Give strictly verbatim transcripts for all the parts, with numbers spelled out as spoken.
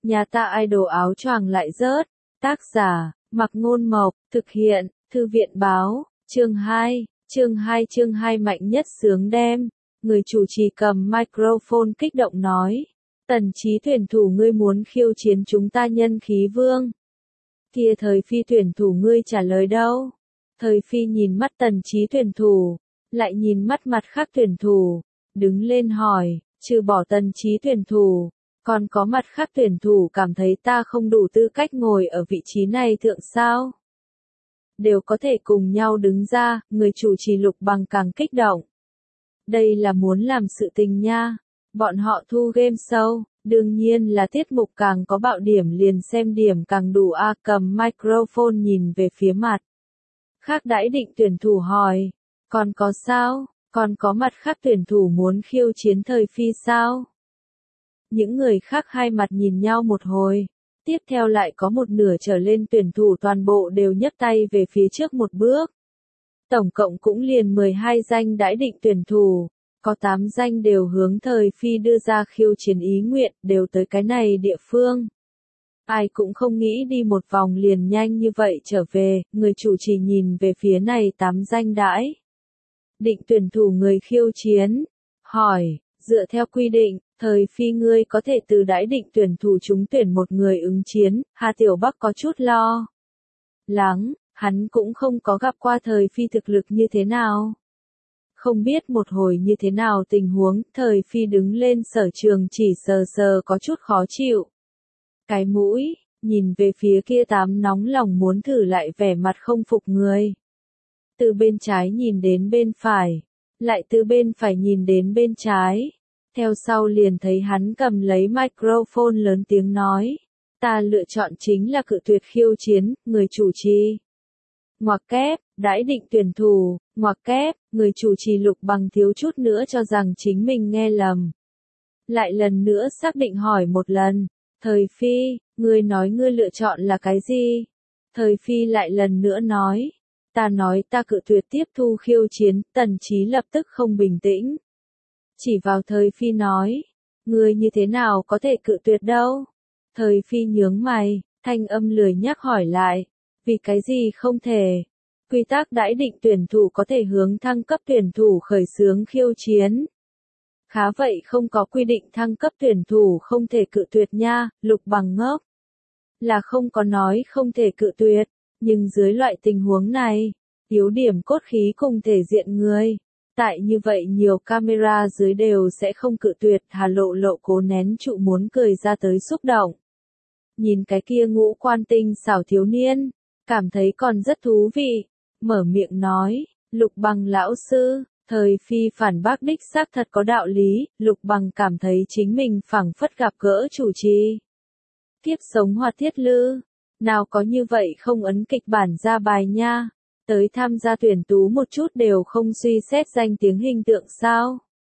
Nhà ta idol áo choàng lại rớt. Tác giả, Mặc Ngôn Mộc, thực hiện, Thư viện báo, chương hai, chương hai chương hai mạnh nhất sướng đem. Người chủ trì cầm microphone kích động nói. Tần Chí tuyển thủ ngươi muốn khiêu chiến chúng ta nhân khí vương. Kia Thời Phi tuyển thủ ngươi trả lời đâu? Thời Phi nhìn mắt Tần Chí tuyển thủ, lại nhìn mắt mặt khác tuyển thủ, đứng lên hỏi, trừ bỏ Tần Chí tuyển thủ, còn có mặt khác tuyển thủ cảm thấy ta không đủ tư cách ngồi ở vị trí này thượng sao? Đều có thể cùng nhau đứng ra, người chủ trì Lục Bằng càng kích động. Đây là muốn làm sự tình nha. Bọn họ thu game show, đương nhiên là tiết mục càng có bạo điểm liền xem điểm càng đủ a. Cầm microphone nhìn về phía mặt. Khác đãi định tuyển thủ hỏi, còn có sao, còn có mặt khác tuyển thủ muốn khiêu chiến Thời Phi sao? Những người khác hai mặt nhìn nhau một hồi, tiếp theo lại có một nửa trở lên tuyển thủ toàn bộ đều nhấc tay về phía trước một bước. Tổng cộng cũng liền mười hai danh đãi định tuyển thủ, có tám danh đều hướng Thời Phi đưa ra khiêu chiến ý nguyện, đều tới cái này địa phương. Ai cũng không nghĩ đi một vòng liền nhanh như vậy trở về, người chủ trì nhìn về phía này tám danh đãi định tuyển thủ người khiêu chiến, hỏi, dựa theo quy định, Thời Phi ngươi có thể từ đãi định tuyển thủ trúng tuyển một người ứng chiến. Hà Tiểu Bắc có chút lo lắng, hắn cũng không có gặp qua Thời Phi thực lực như thế nào. Không biết một hồi như thế nào tình huống, Thời Phi đứng lên sở trường chỉ sờ sờ có chút khó chịu. Cái mũi, nhìn về phía kia tám nóng lòng muốn thử lại vẻ mặt không phục người. Từ bên trái nhìn đến bên phải, lại từ bên phải nhìn đến bên trái. Theo sau liền thấy hắn cầm lấy microphone lớn tiếng nói. Ta lựa chọn chính là cự tuyệt khiêu chiến, người chủ trì. Ngoặc kép, đãi định tuyển thủ, ngoặc kép, người chủ trì Lục Bằng thiếu chút nữa cho rằng chính mình nghe lầm. Lại lần nữa xác định hỏi một lần, Thời Phi, ngươi nói ngươi lựa chọn là cái gì? Thời Phi lại lần nữa nói, ta nói ta cự tuyệt tiếp thu khiêu chiến. Tần Chí lập tức không bình tĩnh. Chỉ vào Thời Phi nói, ngươi như thế nào có thể cự tuyệt đâu? Thời Phi nhướng mày, thanh âm lười nhắc hỏi lại, vì cái gì không thể? Quy tắc đãi định tuyển thủ có thể hướng thăng cấp tuyển thủ khởi xướng khiêu chiến. Khá vậy không có quy định thăng cấp tuyển thủ không thể cự tuyệt nha. Lục Bằng ngốc. Là không có nói không thể cự tuyệt, nhưng dưới loại tình huống này, yếu điểm cốt khí cùng thể diện người. Tại như vậy nhiều camera dưới đều sẽ không cự tuyệt. Hà Lộ Lộ cố nén trụ muốn cười ra tới xúc động. Nhìn cái kia ngũ quan tinh xảo thiếu niên, cảm thấy còn rất thú vị. Mở miệng nói, Lục Bằng lão sư, Thời Phi phản bác đích xác thật có đạo lý. Lục Bằng cảm thấy chính mình phảng phất gặp gỡ chủ trì. Kiếp sống hoạt thiết lư, nào có như vậy không ấn kịch bản ra bài nha. Tới tham gia tuyển tú một chút đều không suy xét danh tiếng hình tượng sao?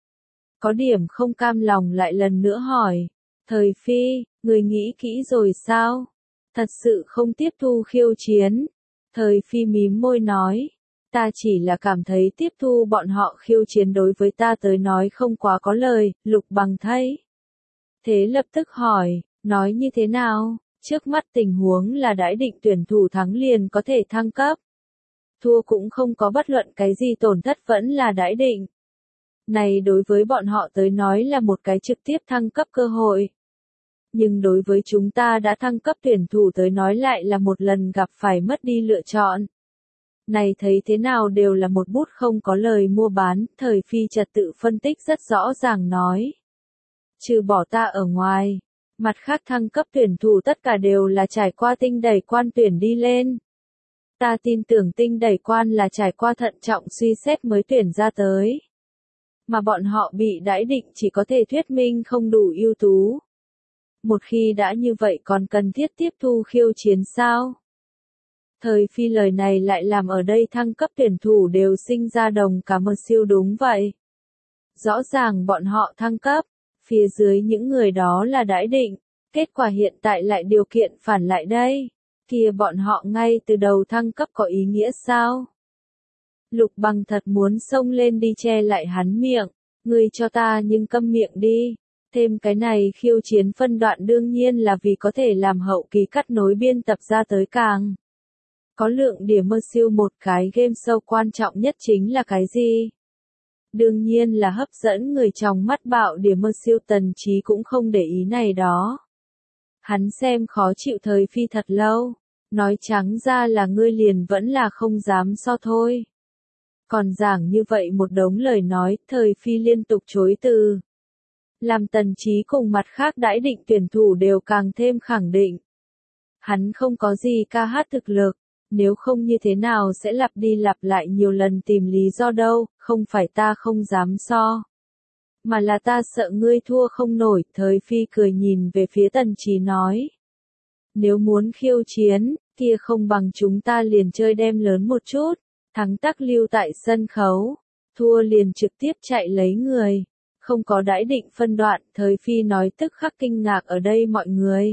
Có điểm không cam lòng lại lần nữa hỏi, Thời Phi, người nghĩ kỹ rồi sao? Thật sự không tiếp thu khiêu chiến. Thời Phi mím môi nói, ta chỉ là cảm thấy tiếp thu bọn họ khiêu chiến đối với ta tới nói không quá có lời. Lục Bằng thấy thế lập tức hỏi, nói như thế nào? Trước mắt tình huống là đãi định tuyển thủ thắng liền có thể thăng cấp. Thua cũng không có bất luận cái gì tổn thất, vẫn là đãi định. Này đối với bọn họ tới nói là một cái trực tiếp thăng cấp cơ hội. Nhưng đối với chúng ta đã thăng cấp tuyển thủ tới nói lại là một lần gặp phải mất đi lựa chọn. Này thấy thế nào đều là một bút không có lời mua bán. Thời Phi trật tự phân tích rất rõ ràng nói. Trừ bỏ ta ở ngoài, mặt khác thăng cấp tuyển thủ tất cả đều là trải qua tinh đẩy quan tuyển đi lên. Ta tin tưởng tinh đẩy quan là trải qua thận trọng suy xét mới tuyển ra tới. Mà bọn họ bị đãi định chỉ có thể thuyết minh không đủ ưu tú. Một khi đã như vậy còn cần thiết tiếp thu khiêu chiến sao? Thời Phi lời này lại làm ở đây thăng cấp tuyển thủ đều sinh ra đồng cảm một siêu đúng vậy. Rõ ràng bọn họ thăng cấp, phía dưới những người đó là đãi định, kết quả hiện tại lại điều kiện phản lại đây. Kia bọn họ ngay từ đầu thăng cấp có ý nghĩa sao? Lục Bằng thật muốn xông lên đi che lại hắn miệng, ngươi cho ta nhưng câm miệng đi. Thêm cái này khiêu chiến phân đoạn đương nhiên là vì có thể làm hậu kỳ cắt nối biên tập ra tới càng có lượng điểm mơ siêu. Một cái game show quan trọng nhất chính là cái gì? Đương nhiên là hấp dẫn người trong mắt bạo điểm mơ siêu. Tần Chí cũng không để ý này đó. Hắn xem khó chịu thời phi thật lâu. Nói trắng ra là ngươi liền vẫn là không dám so thôi. Còn giảng như vậy một đống lời nói, thời phi liên tục chối từ. Làm Tần Chí cùng mặt khác đãi định tuyển thủ đều càng thêm khẳng định. Hắn không có gì ca hát thực lực, nếu không như thế nào sẽ lặp đi lặp lại nhiều lần tìm lý do đâu, không phải ta không dám so. Mà là ta sợ ngươi thua không nổi. Thời phi cười nhìn về phía Tần Chí nói. Nếu muốn khiêu chiến, kia không bằng chúng ta liền chơi đem lớn một chút, thắng tắc lưu tại sân khấu, thua liền trực tiếp chạy lấy người. Không có đãi định phân đoạn, thời phi nói tức khắc kinh ngạc ở đây mọi người.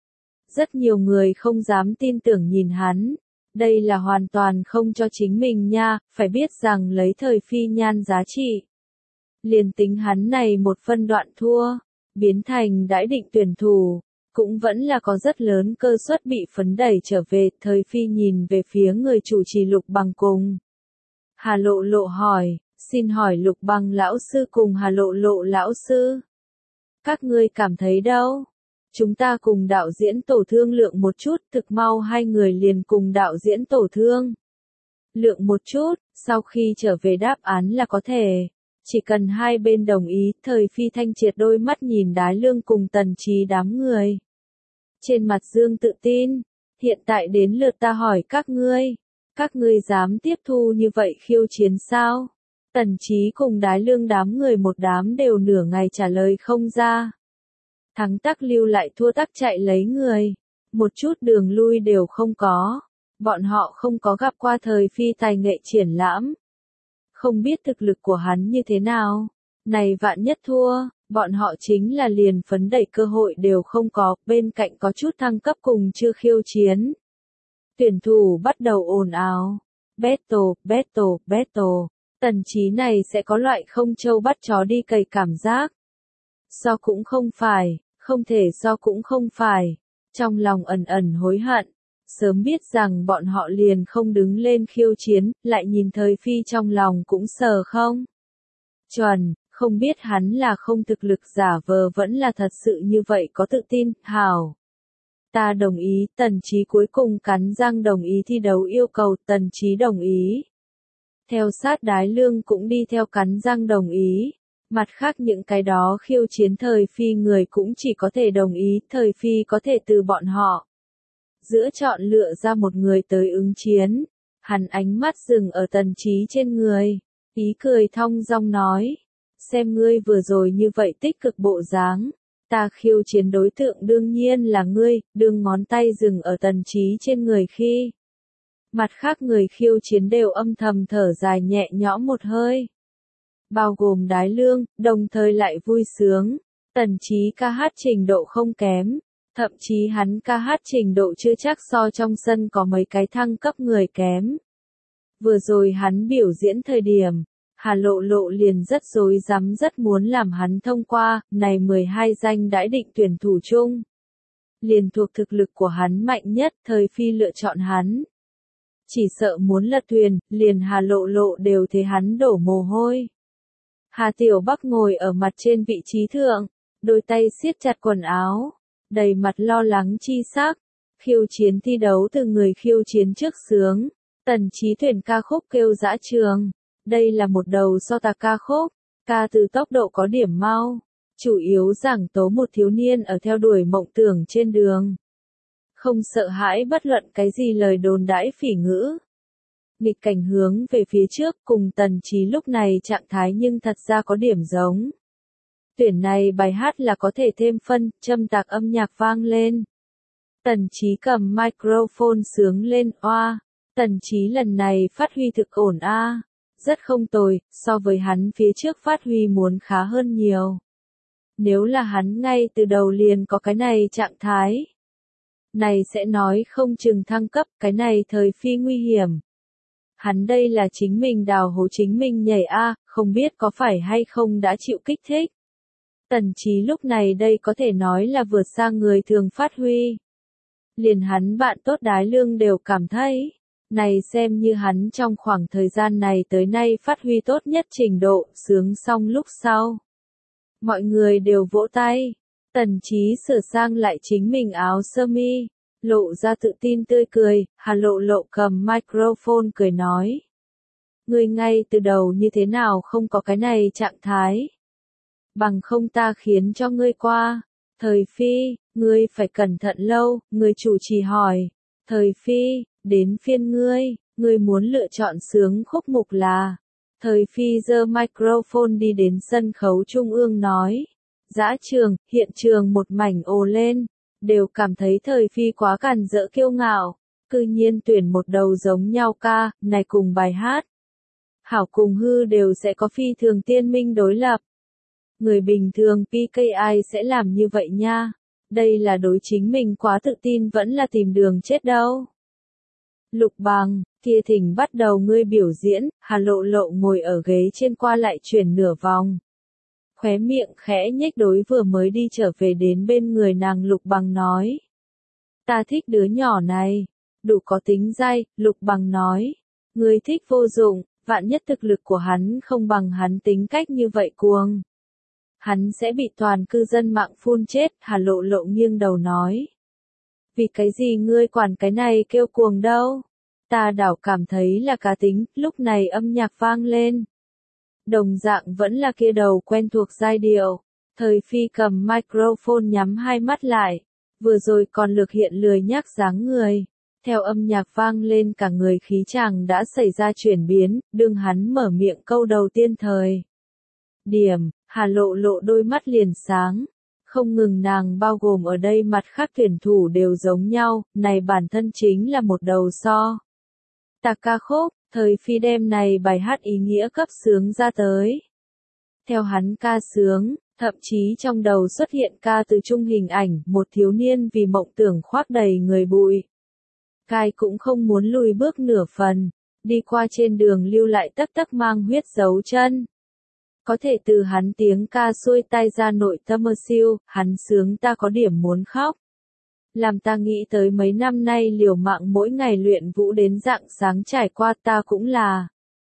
Rất nhiều người không dám tin tưởng nhìn hắn. Đây là hoàn toàn không cho chính mình nha, phải biết rằng lấy thời phi nhan giá trị. Liền tính hắn này một phân đoạn thua, biến thành đãi định tuyển thủ, cũng vẫn là có rất lớn cơ suất bị phấn đẩy trở về. Thời phi nhìn về phía người chủ trì Lục Bằng cùng Hà Lộ Lộ hỏi, xin hỏi Lục Bằng lão sư cùng Hà Lộ Lộ lão sư, các ngươi cảm thấy đâu? Chúng ta cùng đạo diễn tổ thương lượng một chút. Thực mau hai người liền cùng đạo diễn tổ thương lượng một chút, sau khi trở về đáp án là có thể. Chỉ cần hai bên đồng ý. Thời phi thanh triệt đôi mắt nhìn Đái Lương cùng Tần Chí đám người. Trên mặt dương tự tin, hiện tại đến lượt ta hỏi các ngươi. Các ngươi dám tiếp thu như vậy khiêu chiến sao? Tần Chí cùng Đái Lương đám người một đám đều nửa ngày trả lời không ra. Thắng tắc lưu lại thua tắc chạy lấy người. Một chút đường lui đều không có. Bọn họ không có gặp qua thời phi tài nghệ triển lãm. Không biết thực lực của hắn như thế nào. Này vạn nhất thua, bọn họ chính là liền phấn đẩy cơ hội đều không có. Bên cạnh có chút thăng cấp cùng chưa khiêu chiến. Tuyển thủ bắt đầu ồn ào. Battle, battle, battle. Tần Chí này sẽ có loại không trâu bắt chó đi cày cảm giác. So cũng không phải, không thể so cũng không phải. Trong lòng ẩn ẩn hối hận. Sớm biết rằng bọn họ liền không đứng lên khiêu chiến, lại nhìn thời phi trong lòng cũng sờ không. Chuẩn, không biết hắn là không thực lực giả vờ vẫn là thật sự như vậy có tự tin. Hảo. Ta đồng ý. Tần Chí cuối cùng cắn răng đồng ý thi đấu yêu cầu. Tần Chí đồng ý. Theo sát Đái Lương cũng đi theo cắn răng đồng ý. Mặt khác những cái đó khiêu chiến thời phi người cũng chỉ có thể đồng ý. Thời phi có thể từ bọn họ giữa chọn lựa ra một người tới ứng chiến. Hắn ánh mắt dừng ở Tần Chí trên người, ý cười thong dong nói, xem ngươi vừa rồi như vậy tích cực bộ dáng, ta khiêu chiến đối tượng đương nhiên là ngươi. Đương ngón tay dừng ở Tần Chí trên người khi mặt khác người khiêu chiến đều âm thầm thở dài nhẹ nhõm một hơi, bao gồm Đái Lương, đồng thời lại vui sướng. Tần Chí ca hát trình độ không kém. Thậm chí hắn ca hát trình độ chưa chắc so trong sân có mấy cái thăng cấp người kém. Vừa rồi hắn biểu diễn thời điểm, Hà Lộ Lộ liền rất rối rắm rất muốn làm hắn thông qua. Này mười hai danh đãi định tuyển thủ chung, liền thuộc thực lực của hắn mạnh nhất. Thời phi lựa chọn hắn, chỉ sợ muốn lật thuyền, liền Hà Lộ Lộ đều thấy hắn đổ mồ hôi. Hà Tiểu Bắc ngồi ở mặt trên vị trí thượng, đôi tay siết chặt quần áo, đầy mặt lo lắng chi sắc. Khiêu chiến thi đấu từ người khiêu chiến trước sướng. Tần Chí tuyển ca khúc Kêu Dã Trường. Đây là một đầu so tà ca khúc, ca từ tốc độ có điểm mau, chủ yếu giảng tố một thiếu niên ở theo đuổi mộng tưởng trên đường. Không sợ hãi bất luận cái gì lời đồn đãi phỉ ngữ. Nghịch cảnh hướng về phía trước, cùng Tần Chí lúc này trạng thái nhưng thật ra có điểm giống. Tuyển này bài hát là có thể thêm phân, châm tạc âm nhạc vang lên. Tần Chí cầm microphone sướng lên, oa. Tần Chí lần này phát huy thực ổn a, rất không tồi, so với hắn phía trước phát huy muốn khá hơn nhiều. Nếu là hắn ngay từ đầu liền có cái này trạng thái, này sẽ nói không chừng thăng cấp, cái này thời phi nguy hiểm. Hắn đây là chính mình đào hố chính mình nhảy a, không biết có phải hay không đã chịu kích thích. Tần Chí lúc này đây có thể nói là vượt xa người thường phát huy. Liền hắn bạn tốt Đái Lương đều cảm thấy, này xem như hắn trong khoảng thời gian này tới nay phát huy tốt nhất trình độ, sướng xong lúc sau. Mọi người đều vỗ tay, Tần Chí sửa sang lại chính mình áo sơ mi, lộ ra tự tin tươi cười, Hà Lộ Lộ cầm microphone cười nói. Ngươi ngay từ đầu như thế nào không có cái này trạng thái. Bằng không ta khiến cho ngươi qua. Thời Phi, ngươi phải cẩn thận lâu, người chủ trì hỏi. Thời Phi, đến phiên ngươi, ngươi muốn lựa chọn sướng khúc mục là. Thời Phi giơ microphone đi đến sân khấu trung ương nói. Dã trường, hiện trường một mảnh ồ lên, đều cảm thấy Thời Phi quá càn rỡ kiêu ngạo, cư nhiên tuyển một đầu giống nhau ca, này cùng bài hát. Hảo cùng hư đều sẽ có phi thường tiên minh đối lập. Người bình thường pê ca ai sẽ làm như vậy nha, đây là đối chính mình quá tự tin vẫn là tìm đường chết đâu. Lục Bằng, kia thỉnh bắt đầu ngươi biểu diễn, Hà Lộ Lộ ngồi ở ghế trên qua lại chuyển nửa vòng. Khóe miệng khẽ nhếch đối vừa mới đi trở về đến bên người nàng Lục Bằng nói. Ta thích đứa nhỏ này, đủ có tính dai, Lục Bằng nói. Ngươi thích vô dụng, vạn nhất thực lực của hắn không bằng hắn tính cách như vậy cuồng. Hắn sẽ bị toàn cư dân mạng phun chết, Hà Lộ Lộ nghiêng đầu nói. Vì cái gì ngươi quản cái này kêu cuồng đâu? Ta đảo cảm thấy là cá tính, lúc này âm nhạc vang lên. Đồng dạng vẫn là kia đầu quen thuộc giai điệu. Thời Phi cầm microphone nhắm hai mắt lại. Vừa rồi còn lực hiện lười nhác dáng người. Theo âm nhạc vang lên cả người khí chàng đã xảy ra chuyển biến, đương hắn mở miệng câu đầu tiên thời. Điểm, Hà Lộ Lộ đôi mắt liền sáng. Không ngừng nàng bao gồm ở đây mặt khác tuyển thủ đều giống nhau, này bản thân chính là một đầu so. Tạc ca khúc, Thời Phi đem này bài hát ý nghĩa cấp sướng ra tới. Theo hắn ca sướng, thậm chí trong đầu xuất hiện ca từ trung hình ảnh, một thiếu niên vì mộng tưởng khoác đầy người bụi. Cai cũng không muốn lùi bước nửa phần, đi qua trên đường lưu lại tắc tắc mang huyết dấu chân. Có thể từ hắn tiếng ca xuôi tai ra nội tâm mơ siêu, hắn sướng ta có điểm muốn khóc. Làm ta nghĩ tới mấy năm nay liều mạng mỗi ngày luyện vũ đến rạng sáng trải qua ta cũng là.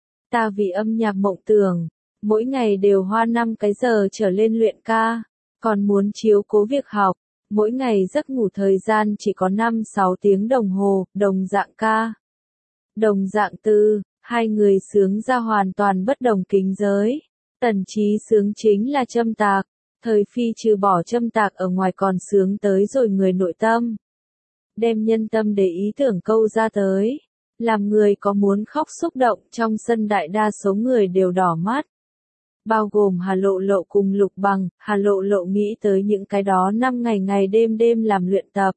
Ta vì âm nhạc mộng tưởng, mỗi ngày đều hoa năm cái giờ trở lên luyện ca, còn muốn chiếu cố việc học, mỗi ngày giấc ngủ thời gian chỉ có năm sáu tiếng đồng hồ, đồng dạng ca. Đồng dạng tư, hai người sướng ra hoàn toàn bất đồng kính giới. Tần Chí sướng chính là châm tạc, Thời Phi trừ bỏ châm tạc ở ngoài còn sướng tới rồi người nội tâm. Đem nhân tâm để ý tưởng câu ra tới, làm người có muốn khóc xúc động, trong sân đại đa số người đều đỏ mắt. Bao gồm Hà Lộ Lộ cùng Lục Bằng, Hà Lộ Lộ nghĩ tới những cái đó năm ngày ngày đêm đêm làm luyện tập.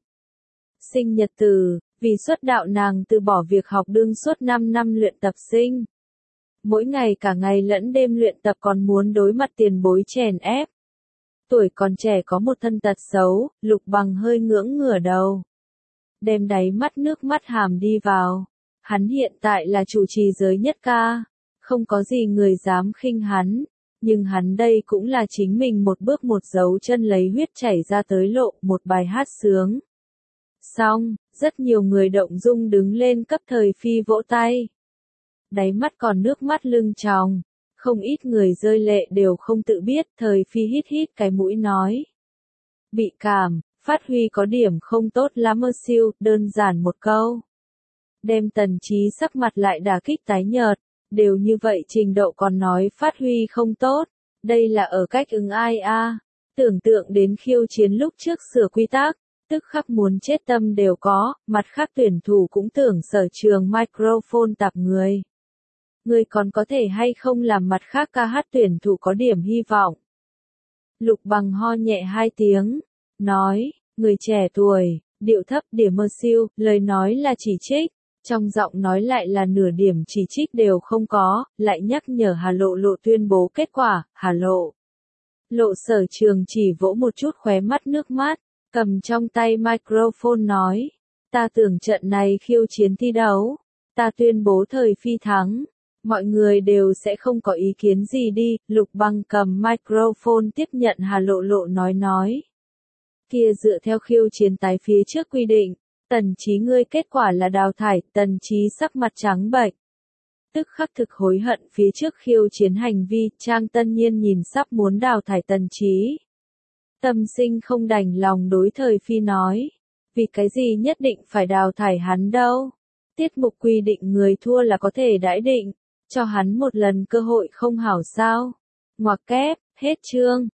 Sinh nhật từ, vì xuất đạo nàng từ bỏ việc học đương suốt năm năm luyện tập sinh. Mỗi ngày cả ngày lẫn đêm luyện tập còn muốn đối mặt tiền bối chèn ép. Tuổi còn trẻ có một thân tật xấu, Lục Bằng hơi ngưỡng ngửa đầu. Đem đáy mắt nước mắt hàm đi vào. Hắn hiện tại là chủ trì giới nhất ca. Không có gì người dám khinh hắn. Nhưng hắn đây cũng là chính mình một bước một dấu chân lấy huyết chảy ra tới lộ một bài hát sướng. Xong, rất nhiều người động dung đứng lên cấp Thời Phi vỗ tay. Đáy mắt còn nước mắt lưng tròng, không ít người rơi lệ đều không tự biết, Thời Phi hít hít cái mũi nói. Bị cảm, phát huy có điểm không tốt lắm mơ siêu, đơn giản một câu. Đem Tần Chí sắc mặt lại đả kích tái nhợt, đều như vậy trình độ còn nói phát huy không tốt, đây là ở cách ứng ai a? Tưởng tượng đến khiêu chiến lúc trước sửa quy tắc, tức khắc muốn chết tâm đều có, mặt khác tuyển thủ cũng tưởng sở trường microphone tạp người. Người còn có thể hay không làm mặt khác ca hát tuyển thủ có điểm hy vọng. Lục Bằng ho nhẹ hai tiếng, nói, người trẻ tuổi, điệu thấp điểm mơ siêu, lời nói là chỉ trích, trong giọng nói lại là nửa điểm chỉ trích đều không có, lại nhắc nhở Hà Lộ Lộ tuyên bố kết quả, Hà Lộ. Lộ sở trường chỉ vỗ một chút khóe mắt nước mắt, cầm trong tay microphone nói, ta tưởng trận này khiêu chiến thi đấu, ta tuyên bố Thời Phi thắng. Mọi người đều sẽ không có ý kiến gì đi, Lục Băng cầm microphone tiếp nhận Hà Lộ Lộ nói nói. Kia dựa theo khiêu chiến tái phía trước quy định, Tần Chí ngươi kết quả là đào thải, Tần Chí sắc mặt trắng bệch. Tức khắc thực hối hận phía trước khiêu chiến hành vi, Trang Tân Nhiên nhìn sắp muốn đào thải Tần Chí. Tâm sinh không đành lòng đối Thời Phi nói, vì cái gì nhất định phải đào thải hắn đâu. Tiết mục quy định người thua là có thể đãi định, cho hắn một lần cơ hội không hảo sao. Ngoặc kép, hết chương.